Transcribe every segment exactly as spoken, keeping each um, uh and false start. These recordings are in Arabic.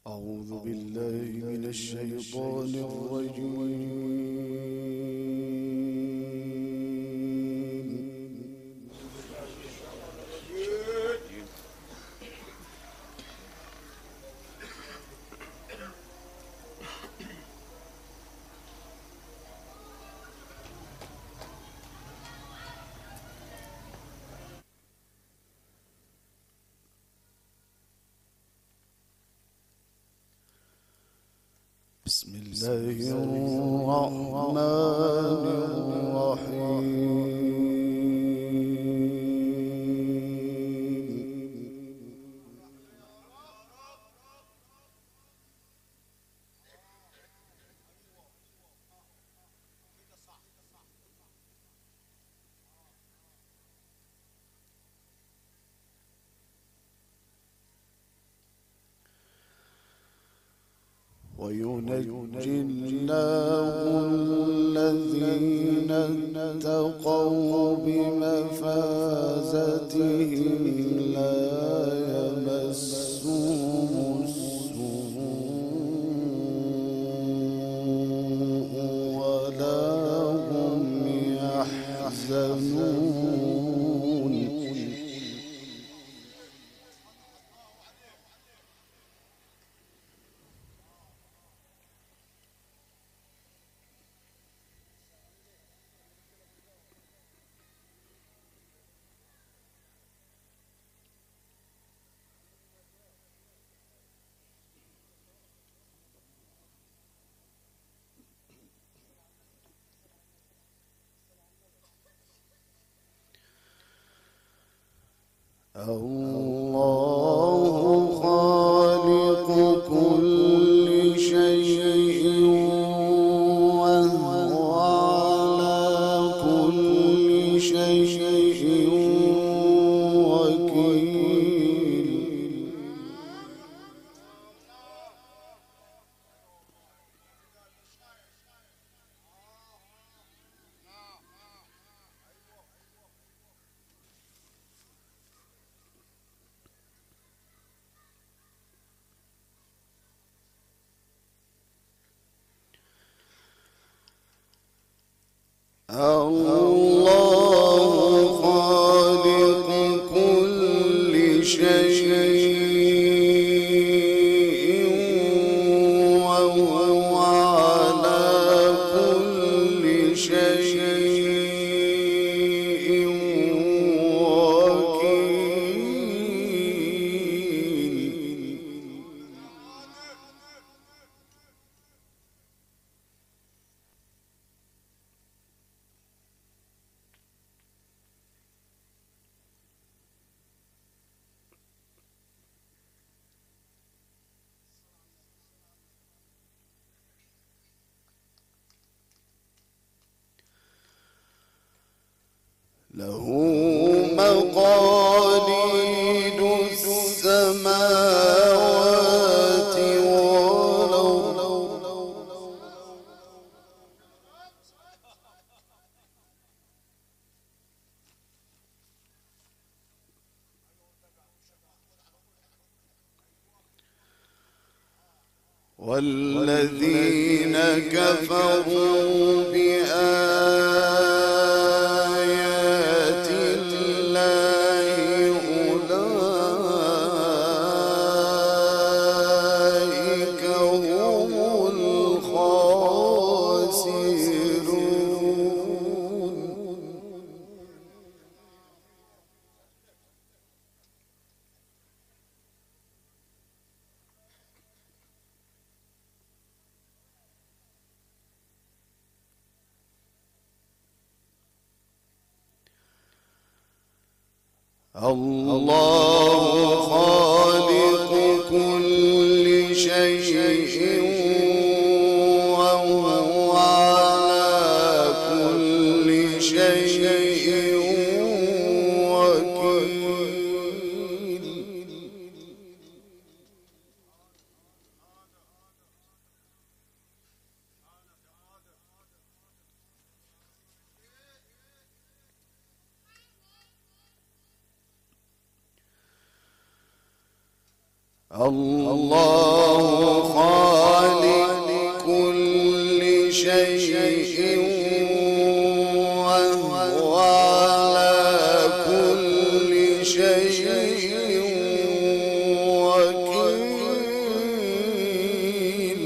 أعوذ بالله من الشيطان الرجيم. بسم الله الرحمن الرحيم. وينجي الله الذين اتقوا بمفازتهم لا يمسهم السوء ولا هم يحزنون. الله خالق كل شيء وهو على كل شيء وكيل. الله خالق كل شيء وهو على كل شيء وكيل. له مقاليد السماوات والأرض والذين كفروا بآيات الله أولئك هم الخاسرون. الله خالق كل شيء وهو على كل شيء وكيل. الله خالق كل شيء وهو على كل شيء وكيل.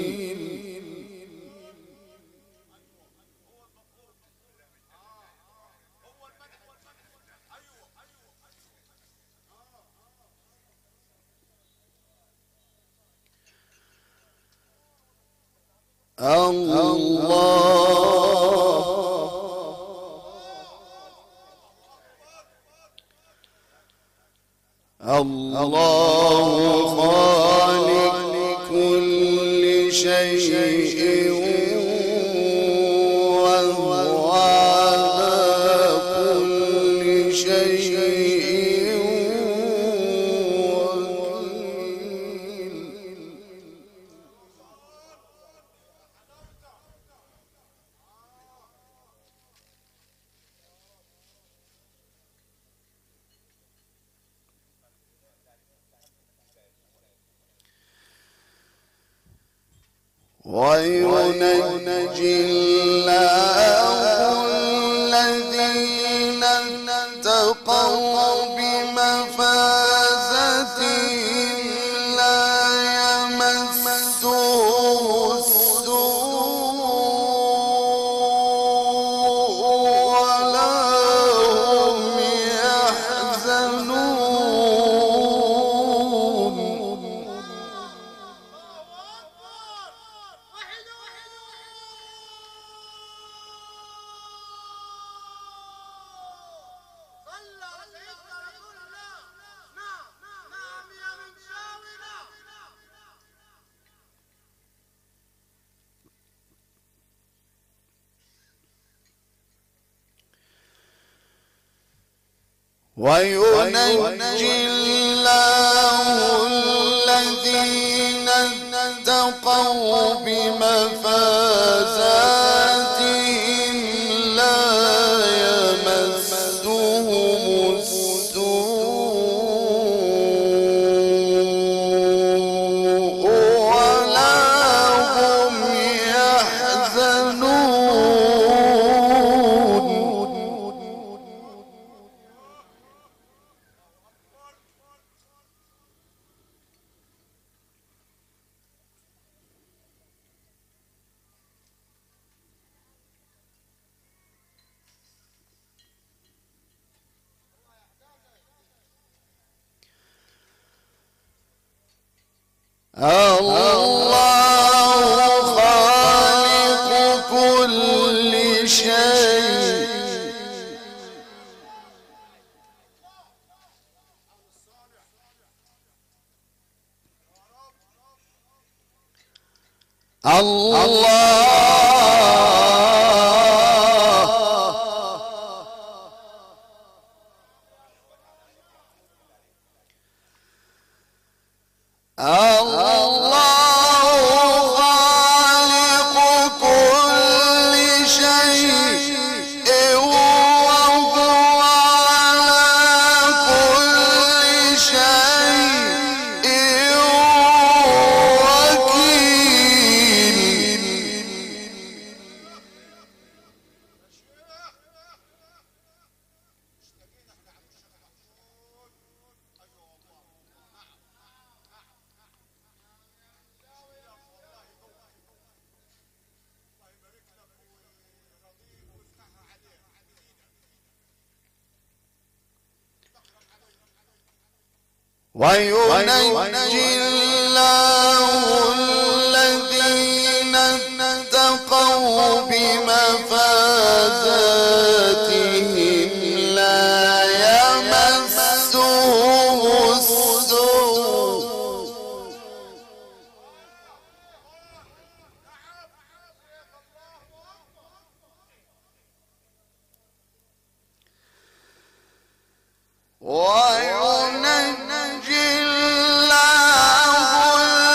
الله الله خالق كل شيء وهو على كل شيء وكيل. وينجي الله الذين اتقوا بمفازتهم لا يمسهم السوء ولا هم يحزنون. وينجي الله الذين اتقوا بمفازاتهم لا يمسهم السوء ولا هم يحزنون. الله خالق كل شيء الله وينجي الله الذين اتقوا بمفازاتهم لا يمسهم السوء وينجي الله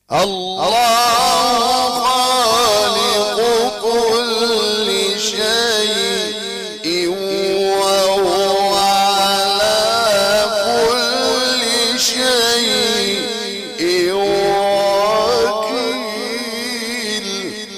الله خالق كل شيء وهو على كل شيء وكيل.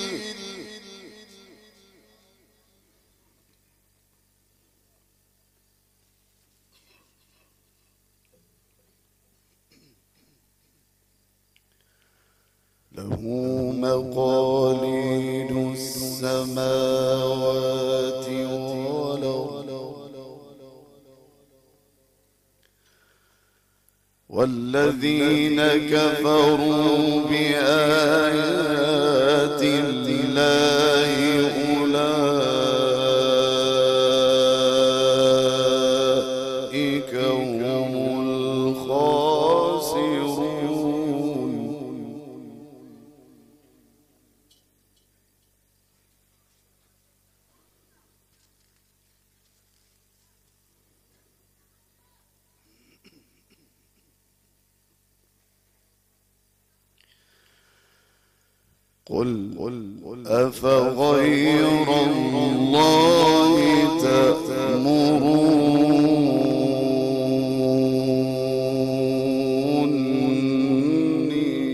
له مقاليد السماوات والأرض والذين كفروا بآيات الله أولئك هم الخاسرون. قل أفغير الله تأمروني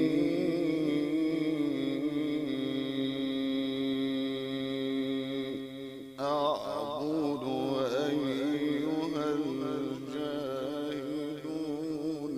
أعبد أيها الجاهلون.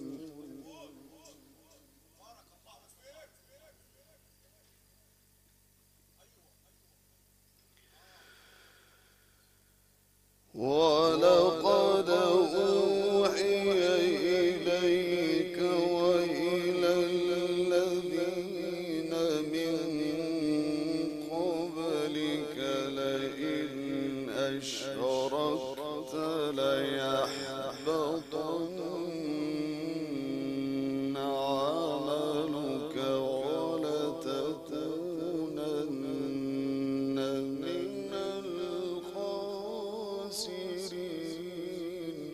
ولقد أوحي إليك وإلى الذين من قبلك لئن أشركت ليحبطن عملك ولتكونن من الخاسرين.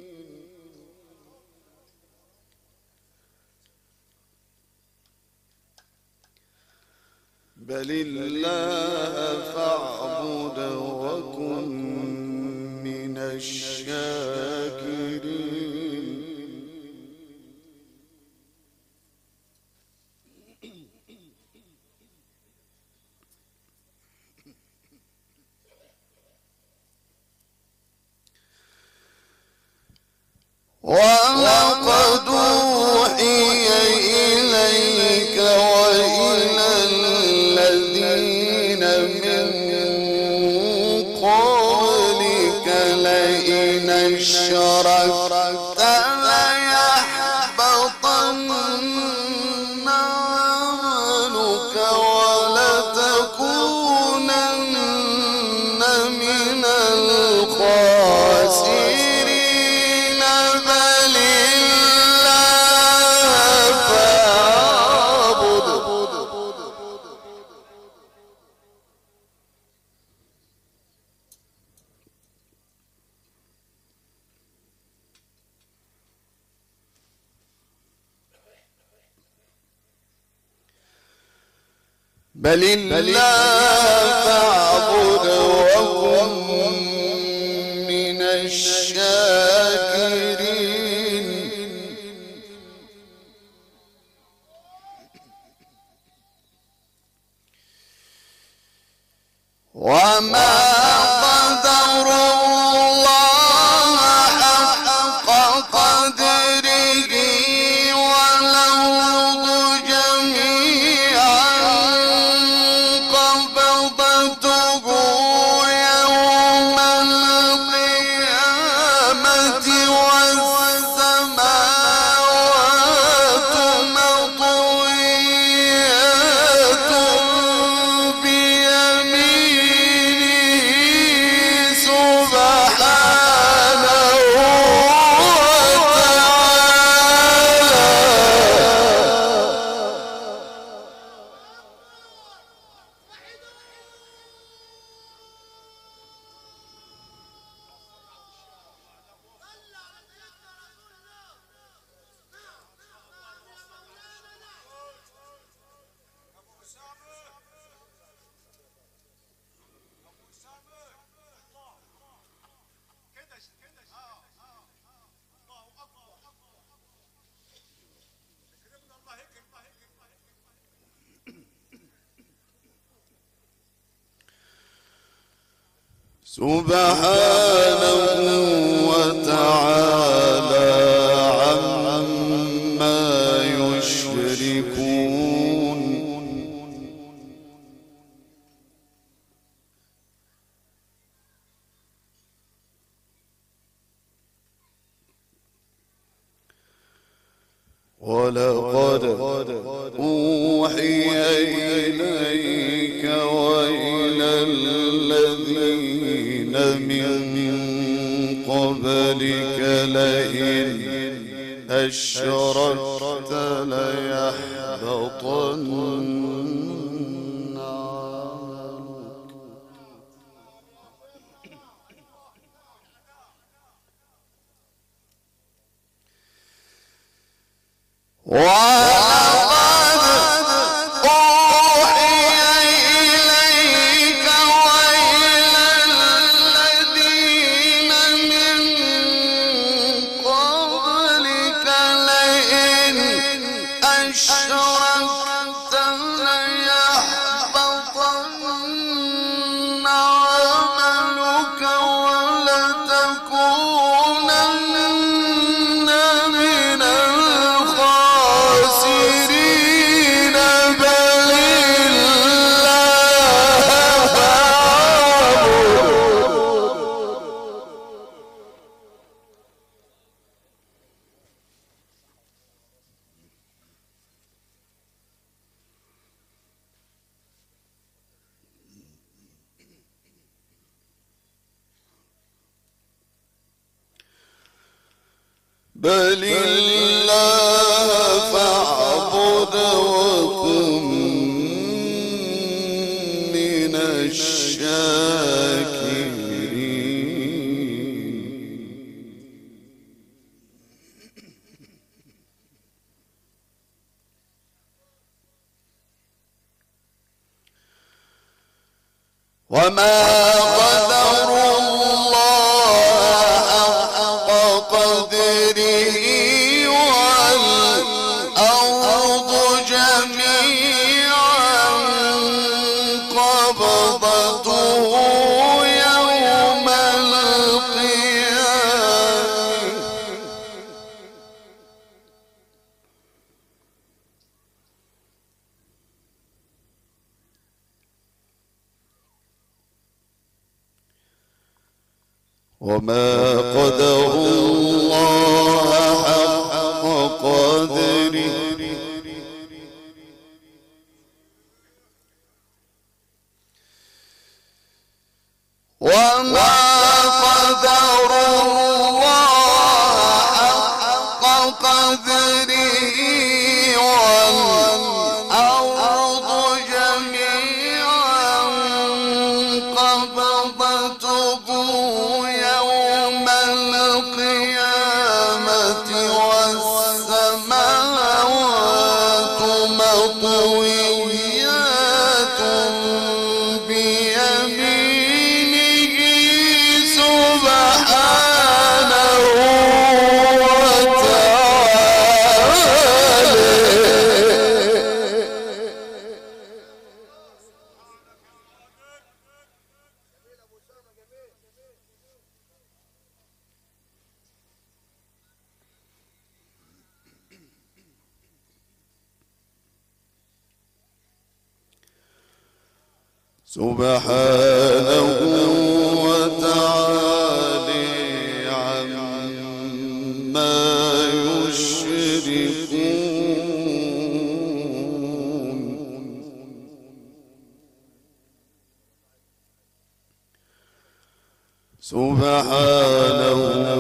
بل الله فاعبد وكن من الشاكرين. ولقد أوحي إليك وإلى الذين من قبلك لئن أشركت ليحبطن عملك ولتكونن من الخاسرين. بل الله فاعبد بل الله فاعبد وكن من الشاكرين. وما قدر الله حق قدره والأرض جميعا قبضته يوم القيامة والسماوات مطويات بيمينه سبحانه وتعالى عما يشركون. ولقد أوحي إليك وإلى الذين من قبلك لئن أشركت ليحبطن عملك. ولقد أوحي إليك وإلى الذين من قبلك لئن أشركت ليحبطن عملك ولتكونن من الخاسرين. بل الله فاعبد. بل الله فاعبد وكن من الشاكرين. وما قدروا الله حق قدره والأرض جميعا قبضته يوم القيامة. وما قدروا الله حق قدره وما قدروا الله حق قدره والأرض جميعا قبضته يوم القيامة والسماوات مطويات بيمينه سبحانه وتعالى. سبحانه وتعالى عما يشركون. سبحانه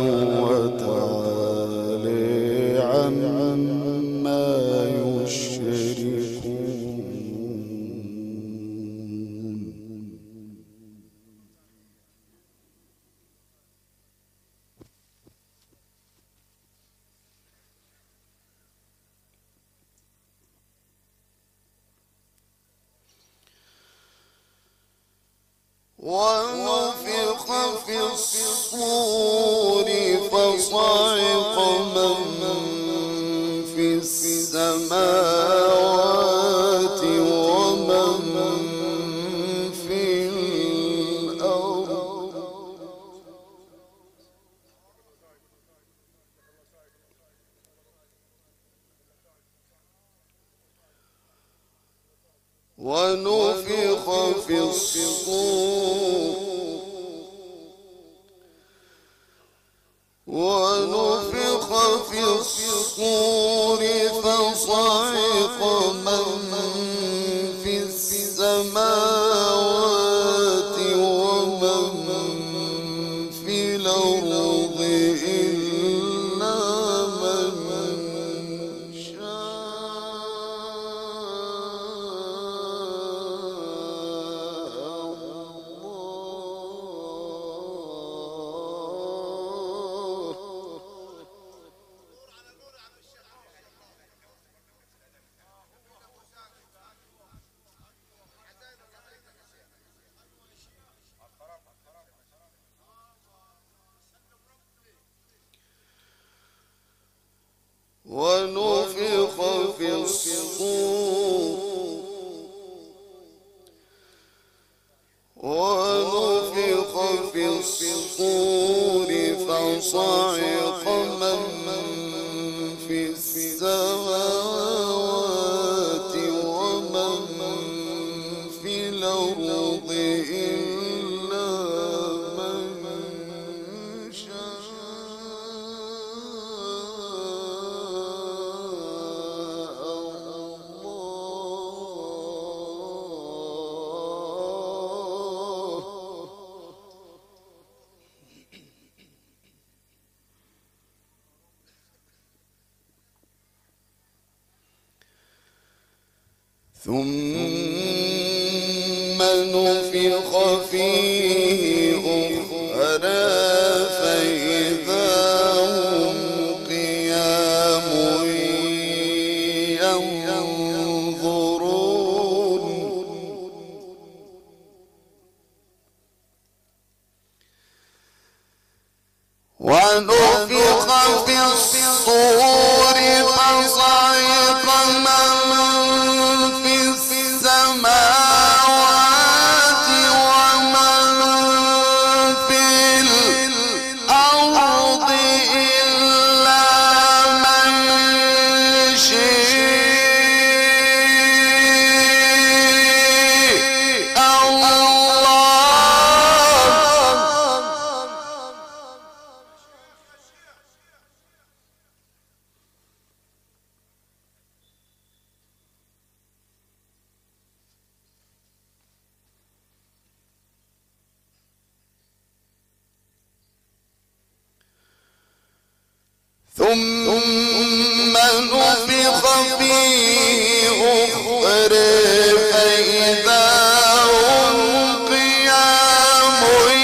وتعالى عما يشركون. ونفخ في الصور فصعق من في السماوات ومن في الأرض ونفخ في الصور ونفخ في الصور فصعق من في السماوات ومن في الأرض إلا من ونفخ في الصور ونفخ في الصور فصعق من في السماوات ومن في الأرض إلا من شاء ثم نفخ فيه أخرى فإذا هم قيام ينظرون ونفخ في الصور فصعق من في السماوات ومن في الأرض إلا من شاء الله. ثم نفخ فيه أخرى فإذا هم قيام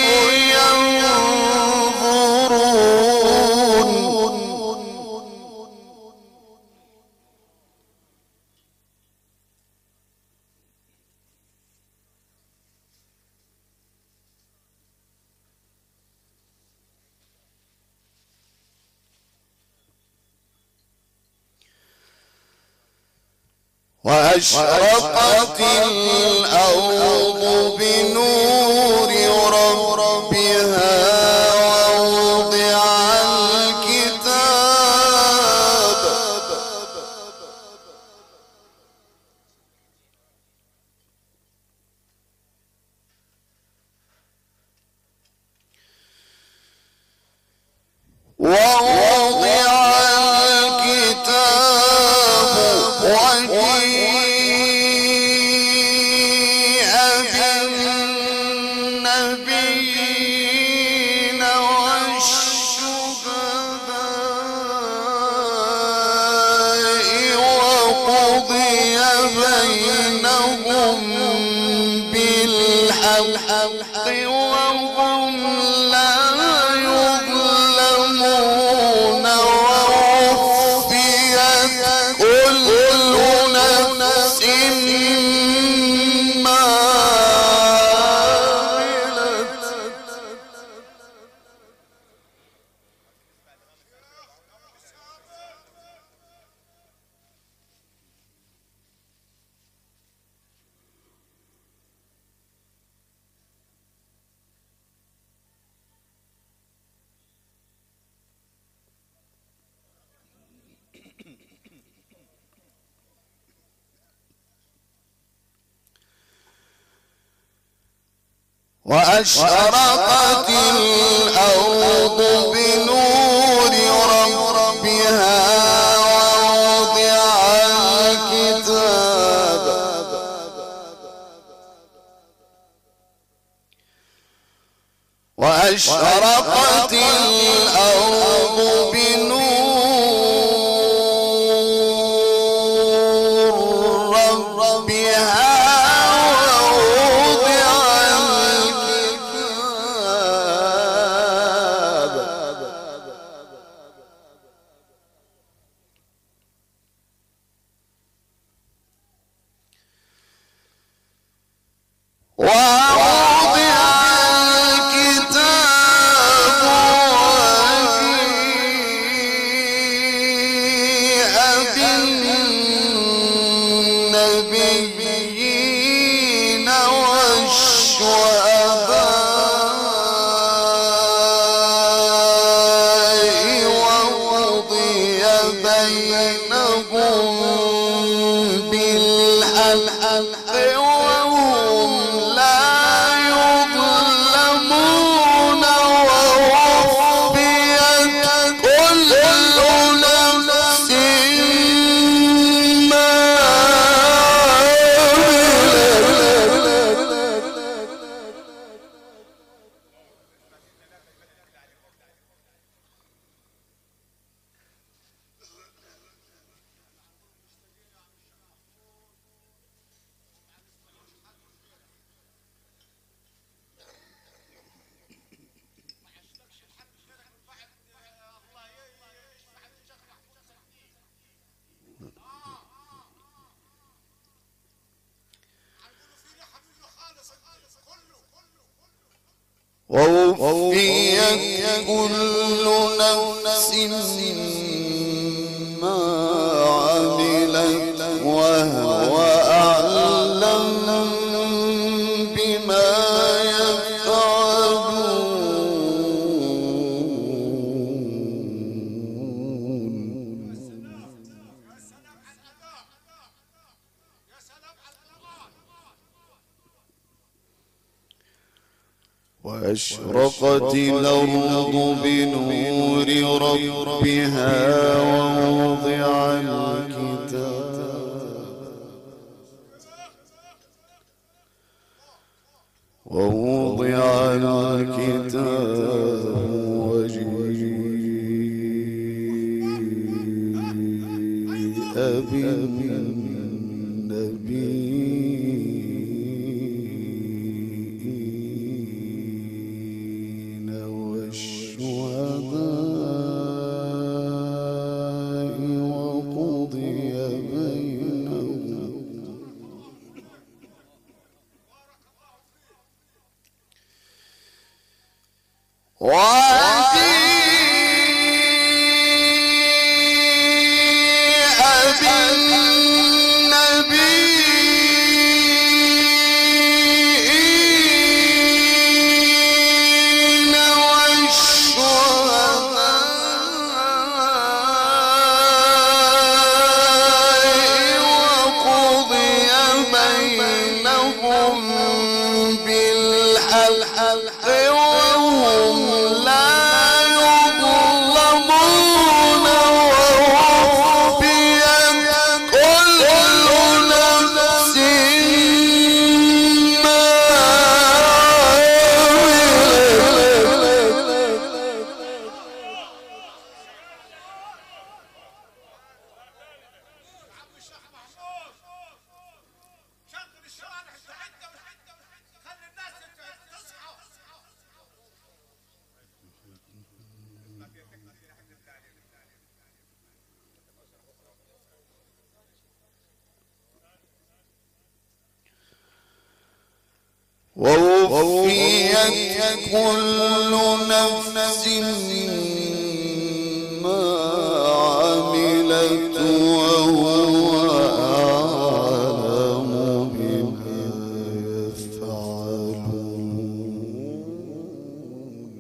ينظرون وأشرقت الأرض بنور ربها ووضع الكتاب ووضع الكتاب وجيء بالنبيين والشهداء وقضي بينهم بالحق وهم لا يظلمون ووفيت كل نفس ما عملت وأشرقت الأرض بنور ربها ووضع الكتاب وأشرقت الأرض بنور ربها ووفيت كل نفس ما عملت وهو أعلم بما وأشرقت الأرض بنور ربها ووضع الكتاب ووضع الكتاب وجيء بالنبي ووفيت كل نفس ما عملت وهو أعلم بما يفعلون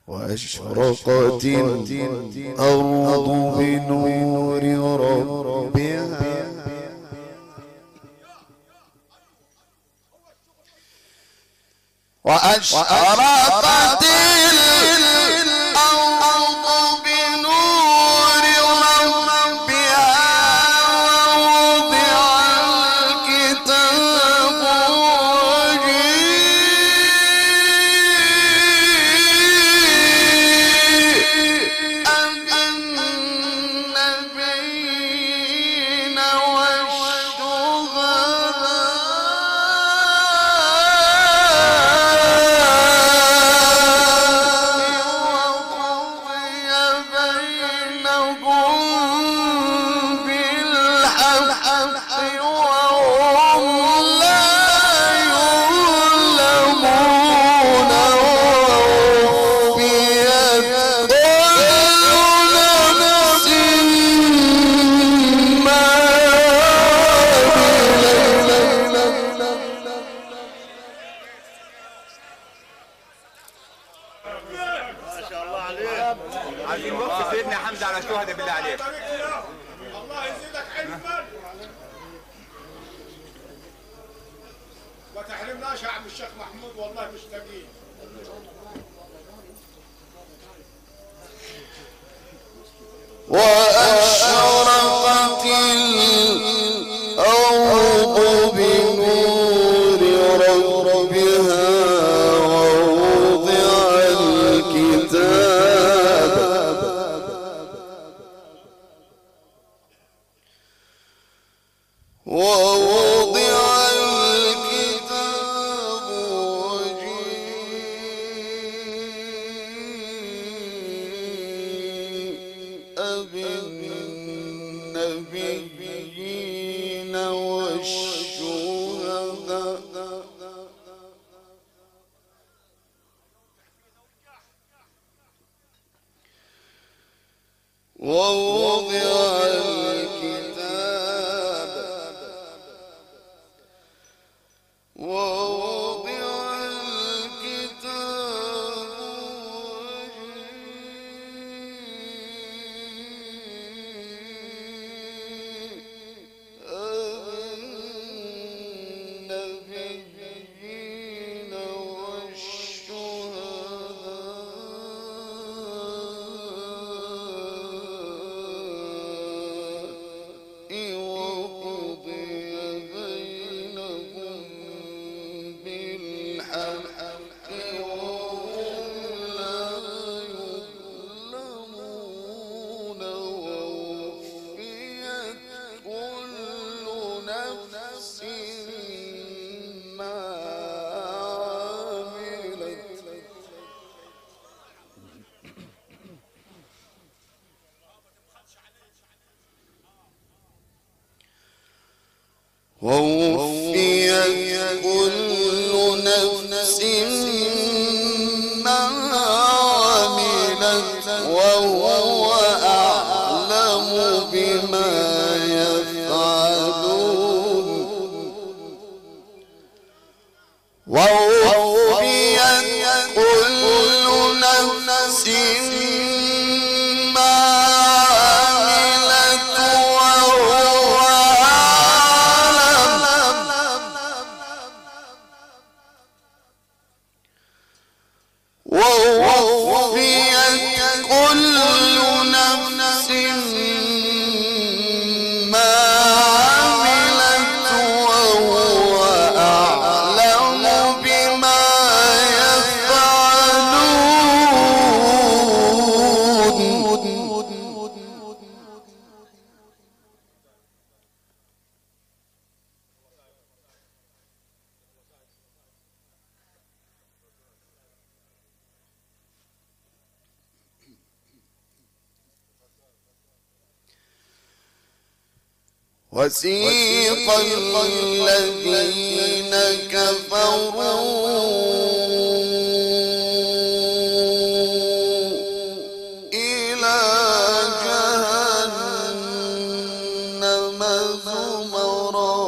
وأشرقت الأرض بنور ربها وأشرقت الأرض بنور ربها ووضع الكتاب وجيء بالنبيين عايزين وقف سيدنا حمزة على الشهداء بالله عليك. الله يزيدك علما ما تحرمناش يا عم الشيخ محمود، والله مشتاقين. وأشرقت الأرض بنور ربها ووضع الكتاب ووضع الكتاب وجيء بالنبيين والشهداء ووضع الكتاب ووضع الكتاب النبيين والشهداء وقضي بينهم بالحق وهم لا يظلمون ووفيت كل نفس ما عملت ووفيت كل نفس ما عملت وهو أعلم بما يفعلون ووفيت كل نفس ما عملت وهو أعلم ووفيت كل نفس ما عملت وهو أعلم بما يفعلون. وسيق الذين كفروا إلى جهنم زمرا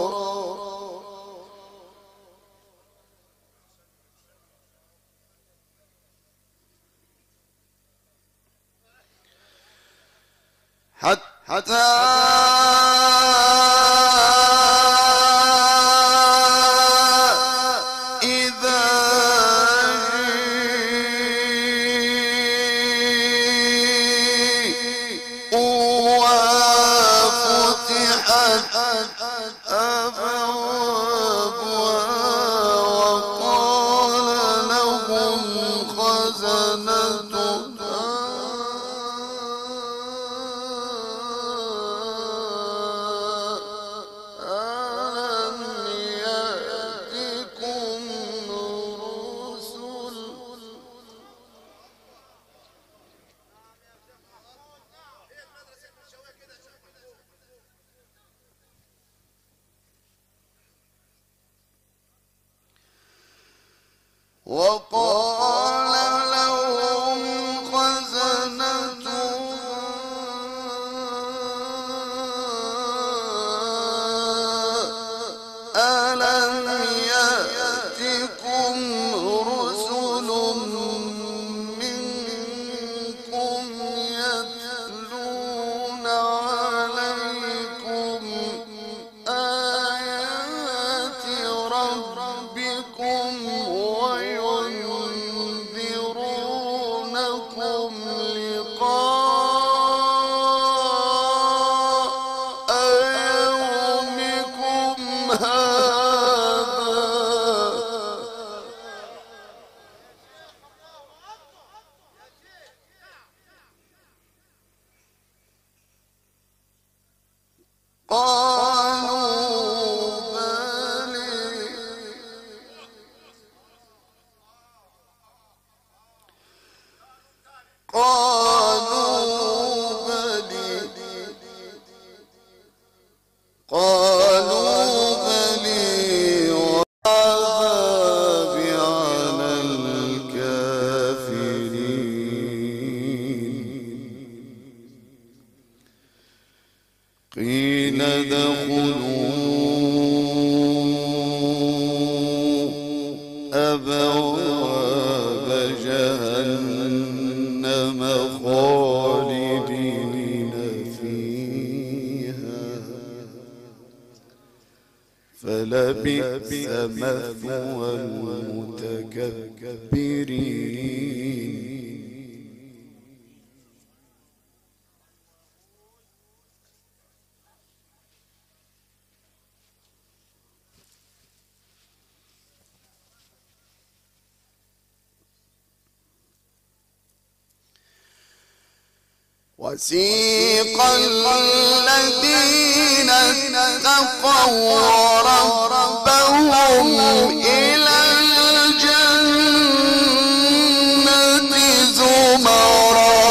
حتى إذا وفتحت أبوابها وقال لهم خزنتها ألم يأتكم رسل وقال لهم خزنتها ألم يأتكم رسل منكم يتلون عليكم آيات ربكم وينذرونكم لقاء يومكم هذا قالوا بلى قالوا بلى قالوا بلى وعذاب على الكافرين قيل ادخلوا أبواب جهنم خالدين فيها فلبئس مثوى المتكبرين وسيق الذين اتقوا ربهم إلى الجنة زمرا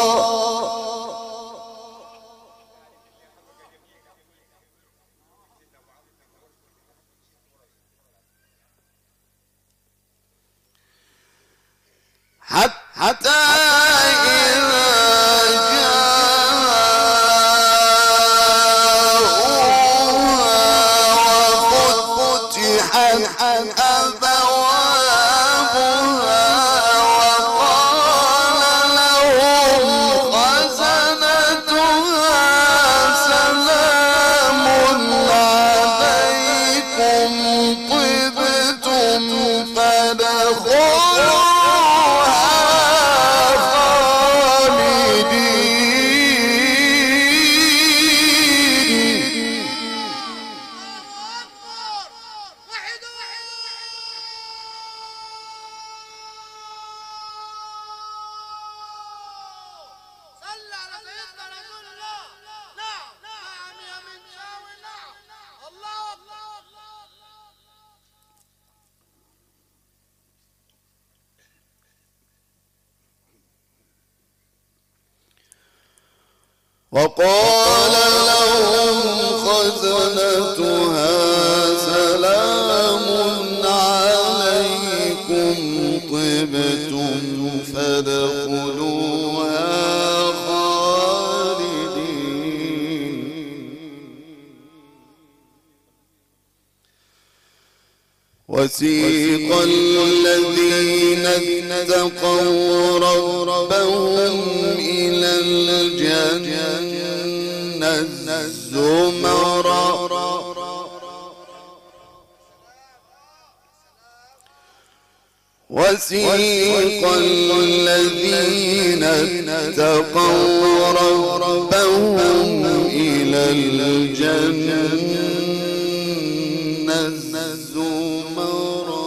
حتى وقال لهم خزنتها سلام عليكم طبتم فادخلوها خالدين وسيق الذين اتقوا ربهم إلى الجنة وسيق الذين اتقوا ربهم إلى الجنة زمرا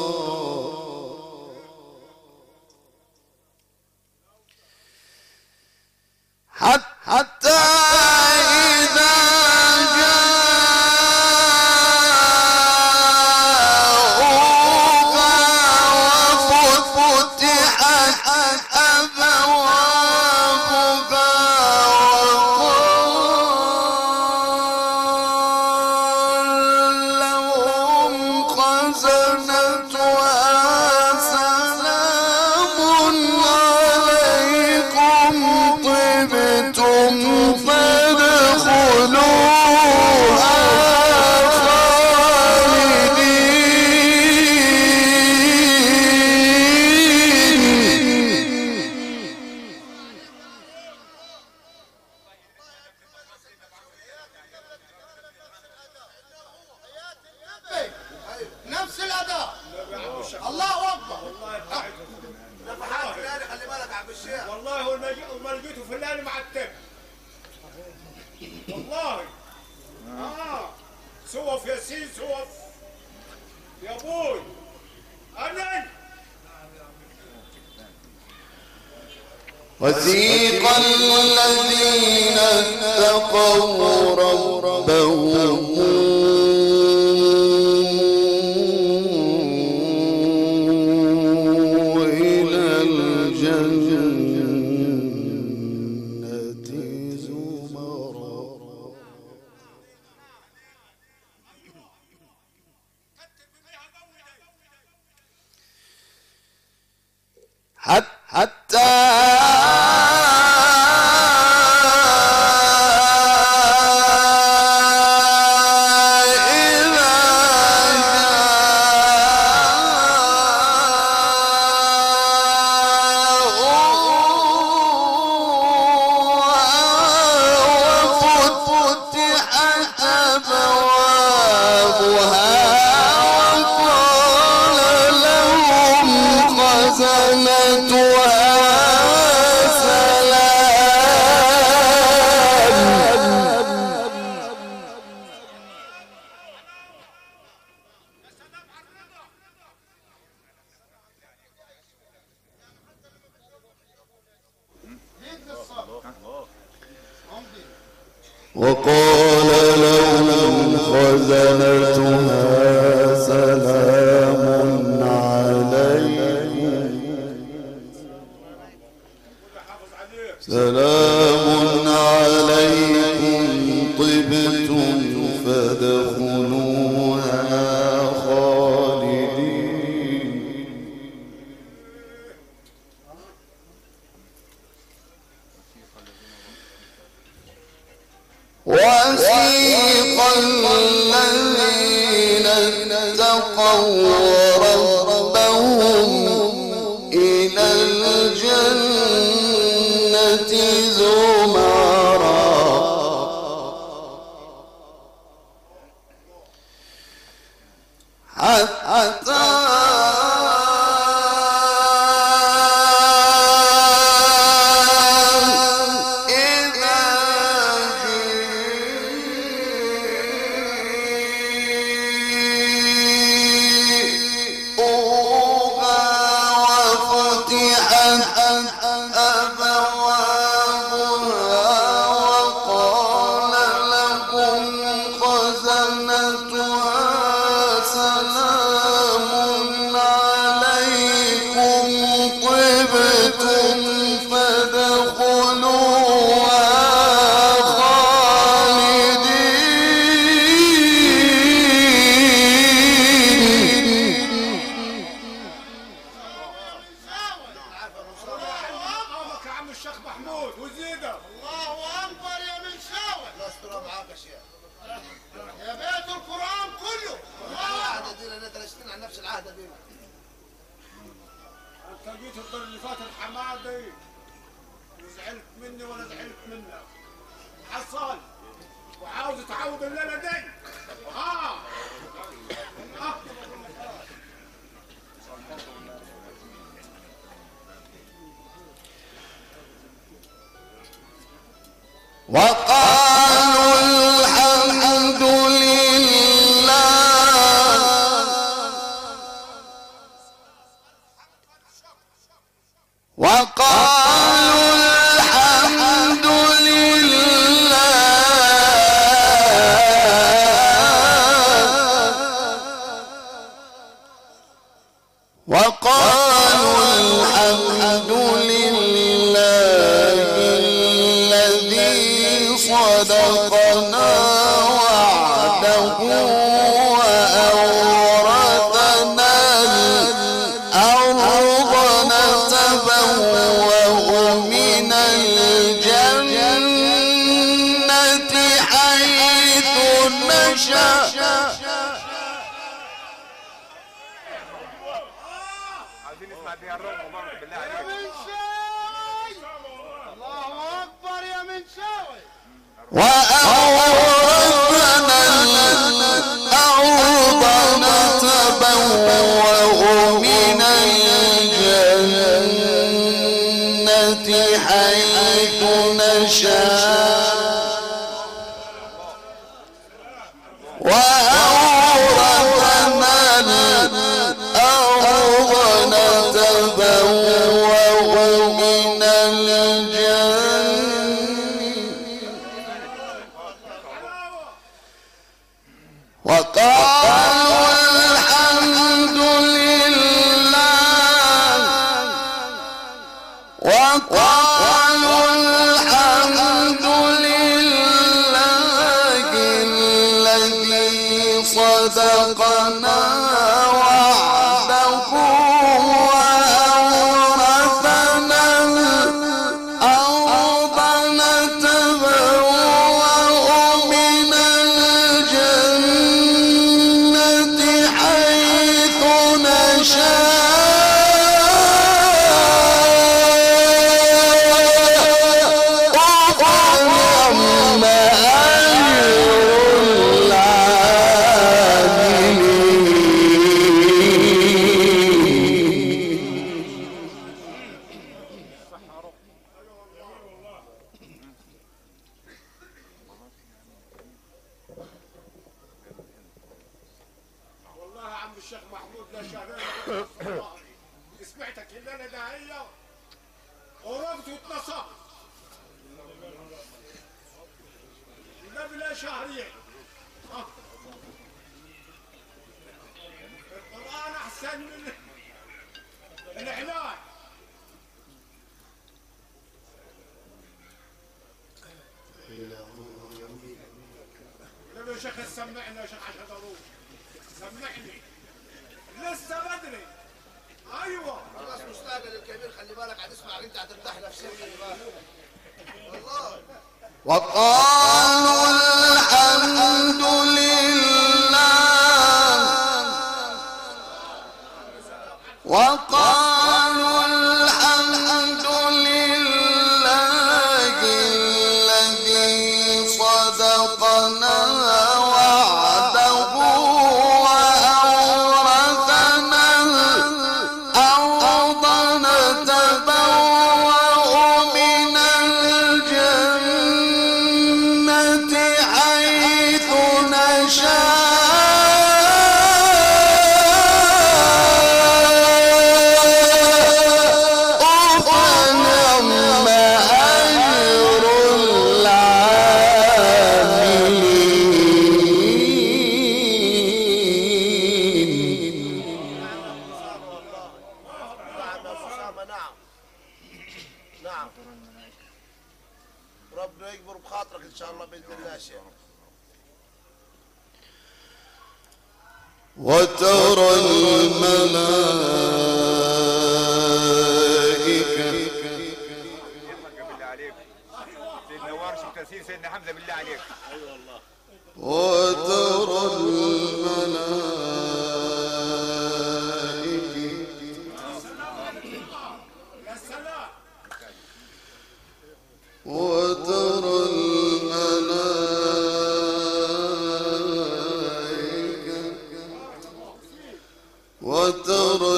حتى إذا وسيق الذين اتقوا ربهم إلى الجنة زمرا حتى وقال لهم خزنتها سلام عليكم سلام عليكم طبتم فادخلوها خالدين وسيق الذين اتقوا ربهم إلى الجنة زمرا حتى وقالوا الحمد لله وقالوا الحمد لله وقالوا الحمد لله الذي صدقنا وعده وأورثنا الأرض نتبوأ من الجنة حيث نشاء. عايزين نسمع بيها الرب برضه بالله عليك. الله اكبر يا منشاوي. وأورثنا الأرض نتبوأ من الجنة حيث نشاء وأورثنا الأرض نتبوأ من الجنة. وقالوا الحمد لله وقالوا الحمد لله الذي صدقنا وعده وأورثنا الأرض نتبوأ من الجنة حيث نشاء. فنعم أجر والله يا عم الشيخ محمود لا شهرين سمعتك الليله داعيه ورفض واتنصب. النبي لا شهرين. القرآن أحسن من الإعلان. النبي يا شيخ سمعني يا شيخ عشان أروح. سمعني. لسه بدري. أيوه. خلاص مستعجل الكبير خلي بالك هتسمع انت هترتاح نفسيا خلي بالك. والله. وقالوا الحمد لله وقالوا الحمد لله الذي صدقنا وعده وأورثنا الأرض نتبوأ من الجنة حيث نشاء. فنعم أجر العاملين. نعم يا أسامة نعم. نعم. ربنا يكبر بخاطرك إن شاء الله بإذن الله يا شيخ. وترى الملائكة بالله عليك. سيدنا ورش وتسير سيدنا حمزه بالله عليك. وترى الملائكة يا سلام. وترى الملائكة وترى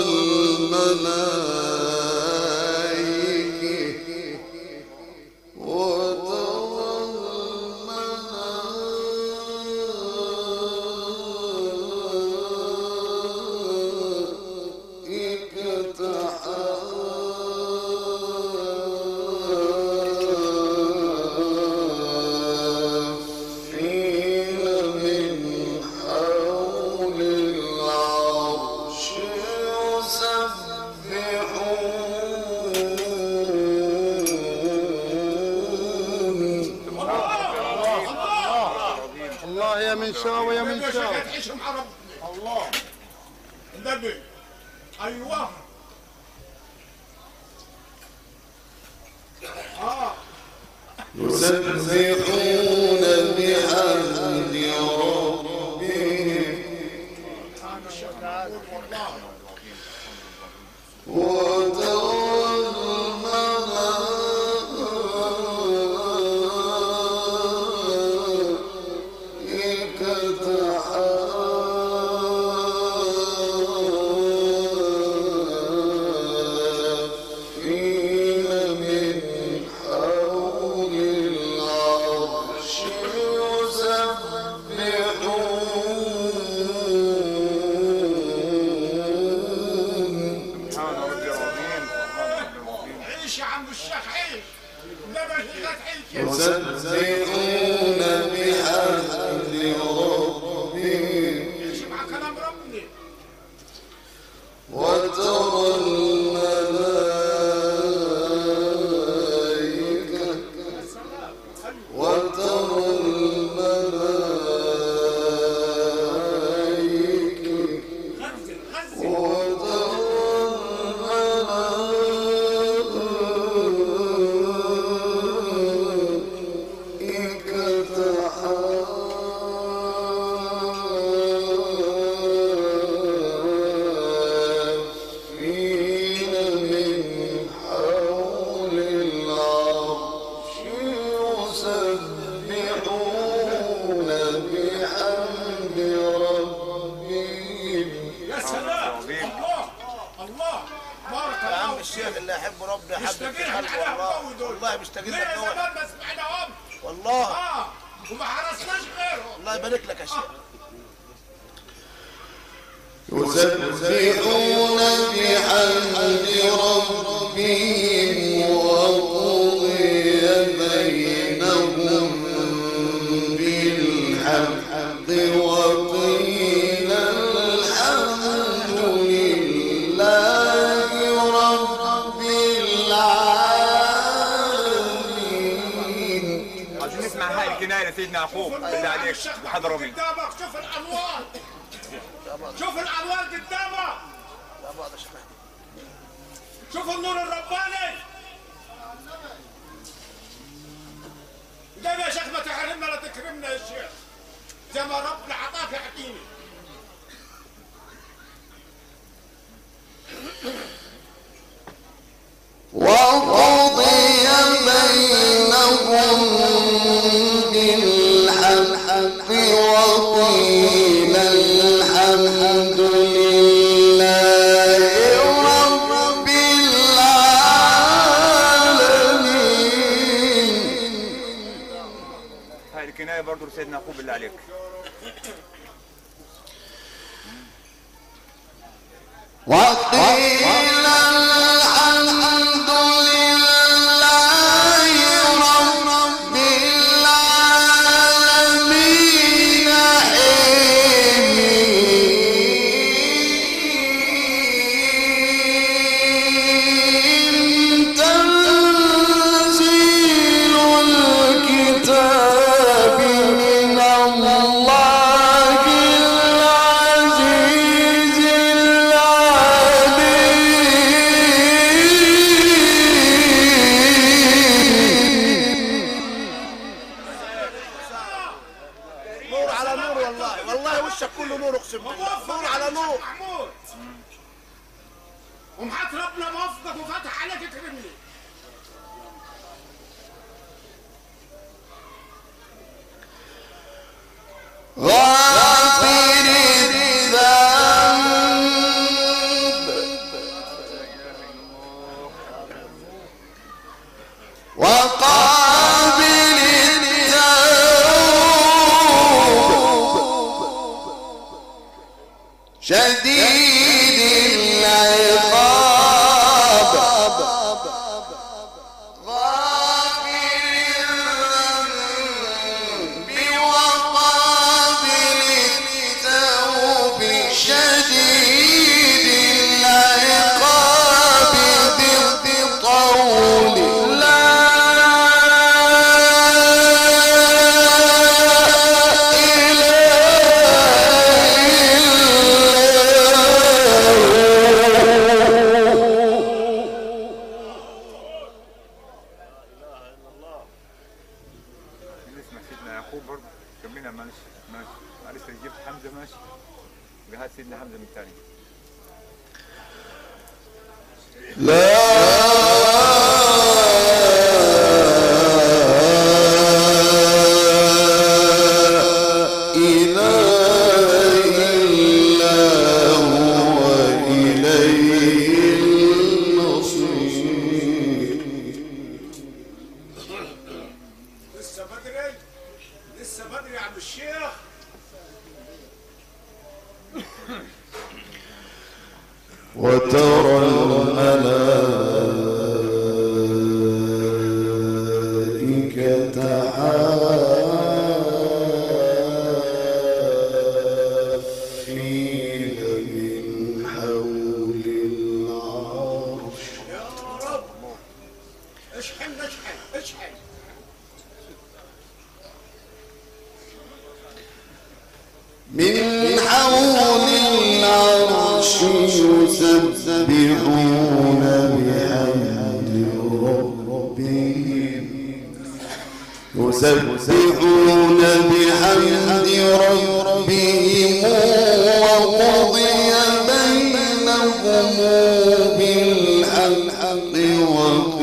الملائكة وترى من شاوي يا من النبي يا شيخ شاوي. هتعيش مع ربنا. الله النبي. ايوه اه يسبحون بحمد ربهم عم الشيخ محمود والله وترى الملائكة حافين من حول العرش يسبحون سبحان ربي العظيم. سبحان ربي العظيم. عيش يا عم الشيخ عيش. النبي يا شيخ هتعيش كده. يسبحون بحمد ربهم عيش مع كلام ربنا. وترى الملائكة وترى الملائكة غزل غزل وترى الملائكة حافين من حول العرش يسبحون بحمد ربهم يا سلام. الله الله بارك يا عم الله الشيخ اللي يحب ربنا يحب في مشتاقين قلبه على والله. القوي دول. والله مشتاقين ليه لك قوي. زمان ما سمعناهم. والله اه وما حرسناش غيرهم. الله يبارك لك يا شيخ. يسبحون بحمد ربهم وقضي بينهم بالحق وقيل الحمد لله رب العالمين. عايزين نسمع هاي الكنايه لسيدنا اخوك بالله عليك حضرمي. قدامك شوف الانوار. شوف الانوار قدامك. لا بعد يا شيخ أحمد. شوف النور الرباني. قال يا شيخ ما تحرمنا لا تكرمنا يا شيخ. زي ما ربنا عطاك يعطيني. وقضي بينهم بالحق وقيل الحمد لله رب العالمين. هاي الكنايه برضه لسيدنا اخوك بالله عليك. وقيل الحمد لله رب العالمين حين تنزيل الكتاب من الله العزيز نور على نور والله. والله وشك كله نور اقسم بالله. موفق نور يا على شيخ نور. محمود. ومحط ربنا موفقك وفتح عليك تكرمني. غافر الذنب وقابل التوب شديد العقاب غافر الذنب وقابل سيدنا حمزه من الثاني. لا وترى الملائكة حافين من حول العرش. يا رب اشحن اشحن اشحن. من حول العرش يسبحون بحمد ربهم يسبحون بحمد ربهم وقضي بينهم بالحق وقضي